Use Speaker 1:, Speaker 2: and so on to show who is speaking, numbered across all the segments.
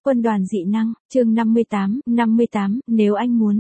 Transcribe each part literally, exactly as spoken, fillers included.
Speaker 1: Quân đoàn dị năng, chương năm mươi tám, năm mươi tám, nếu anh muốn.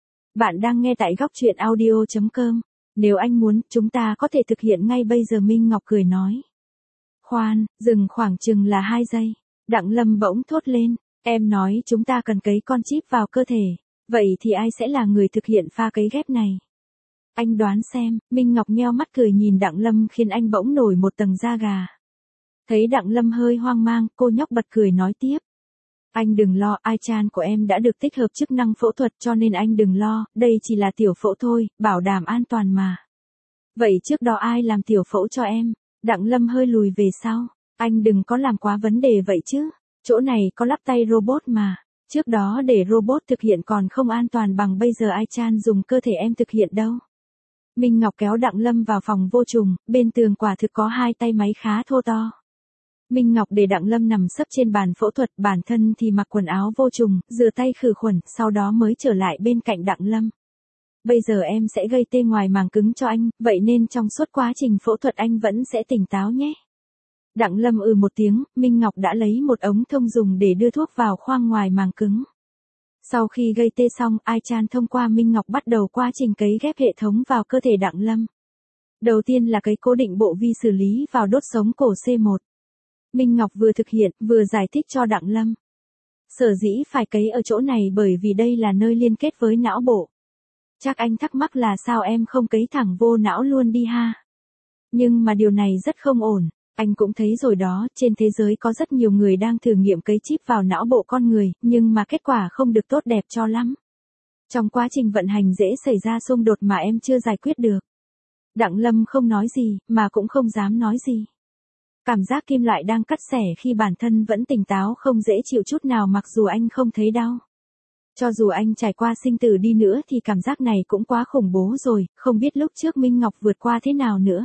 Speaker 1: Bạn đang nghe tại góc truyện audio chấm com. Nếu anh muốn, chúng ta có thể thực hiện ngay bây giờ, Minh Ngọc cười nói. Khoan, dừng khoảng chừng là hai giây. Đặng Lâm bỗng thốt lên, em nói chúng ta cần cấy con chip vào cơ thể. Vậy thì ai sẽ là người thực hiện pha cấy ghép này? Anh đoán xem. Minh Ngọc nheo mắt cười nhìn Đặng Lâm khiến anh bỗng nổi một tầng da gà. Thấy Đặng Lâm hơi hoang mang, cô nhóc bật cười nói tiếp. Anh đừng lo, iChan của em đã được tích hợp chức năng phẫu thuật cho nên anh đừng lo, đây chỉ là tiểu phẫu thôi, bảo đảm an toàn mà. Vậy trước đó ai làm tiểu phẫu cho em? Đặng Lâm hơi lùi về sau. Anh đừng có làm quá vấn đề vậy chứ. Chỗ này có lắp tay robot mà. Trước đó để robot thực hiện còn không an toàn bằng bây giờ iChan dùng cơ thể em thực hiện đâu. Minh Ngọc kéo Đặng Lâm vào phòng vô trùng, bên tường quả thực có hai tay máy khá thô to. Minh Ngọc để Đặng Lâm nằm sấp trên bàn phẫu thuật, bản thân thì mặc quần áo vô trùng, rửa tay khử khuẩn, sau đó mới trở lại bên cạnh Đặng Lâm. Bây giờ em sẽ gây tê ngoài màng cứng cho anh, vậy nên trong suốt quá trình phẫu thuật anh vẫn sẽ tỉnh táo nhé. Đặng Lâm ừ một tiếng, Minh Ngọc đã lấy một ống thông dùng để đưa thuốc vào khoang ngoài màng cứng. Sau khi gây tê xong, iChan thông qua Minh Ngọc bắt đầu quá trình cấy ghép hệ thống vào cơ thể Đặng Lâm. Đầu tiên là cấy cố định bộ vi xử lý vào đốt sống cổ xê một. Minh Ngọc vừa thực hiện, vừa giải thích cho Đặng Lâm. Sở dĩ phải cấy ở chỗ này bởi vì đây là nơi liên kết với não bộ. Chắc anh thắc mắc là sao em không cấy thẳng vô não luôn đi ha. Nhưng mà điều này rất không ổn. Anh cũng thấy rồi đó, trên thế giới có rất nhiều người đang thử nghiệm cấy chip vào não bộ con người, nhưng mà kết quả không được tốt đẹp cho lắm. Trong quá trình vận hành dễ xảy ra xung đột mà em chưa giải quyết được. Đặng Lâm không nói gì, mà cũng không dám nói gì. Cảm giác kim loại đang cắt xẻ khi bản thân vẫn tỉnh táo không dễ chịu chút nào mặc dù anh không thấy đau. Cho dù anh trải qua sinh tử đi nữa thì cảm giác này cũng quá khủng bố rồi, không biết lúc trước Minh Ngọc vượt qua thế nào nữa.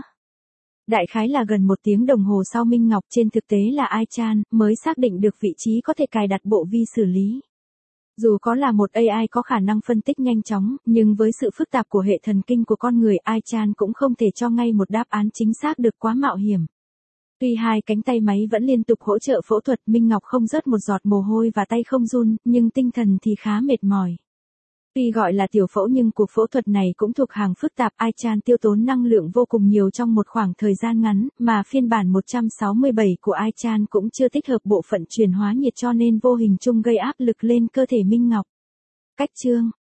Speaker 1: Đại khái là gần một tiếng đồng hồ sau Minh Ngọc trên thực tế là iChan mới xác định được vị trí có thể cài đặt bộ vi xử lý. Dù có là một a i có khả năng phân tích nhanh chóng, nhưng với sự phức tạp của hệ thần kinh của con người, iChan cũng không thể cho ngay một đáp án chính xác được, quá mạo hiểm. Tuy hai cánh tay máy vẫn liên tục hỗ trợ phẫu thuật, Minh Ngọc không rớt một giọt mồ hôi và tay không run, nhưng tinh thần thì khá mệt mỏi. Tuy gọi là tiểu phẫu nhưng cuộc phẫu thuật này cũng thuộc hàng phức tạp, iChan tiêu tốn năng lượng vô cùng nhiều trong một khoảng thời gian ngắn, mà phiên bản một trăm sáu mươi bảy của iChan cũng chưa tích hợp bộ phận truyền hóa nhiệt cho nên vô hình chung gây áp lực lên cơ thể Minh Ngọc. Cách chương,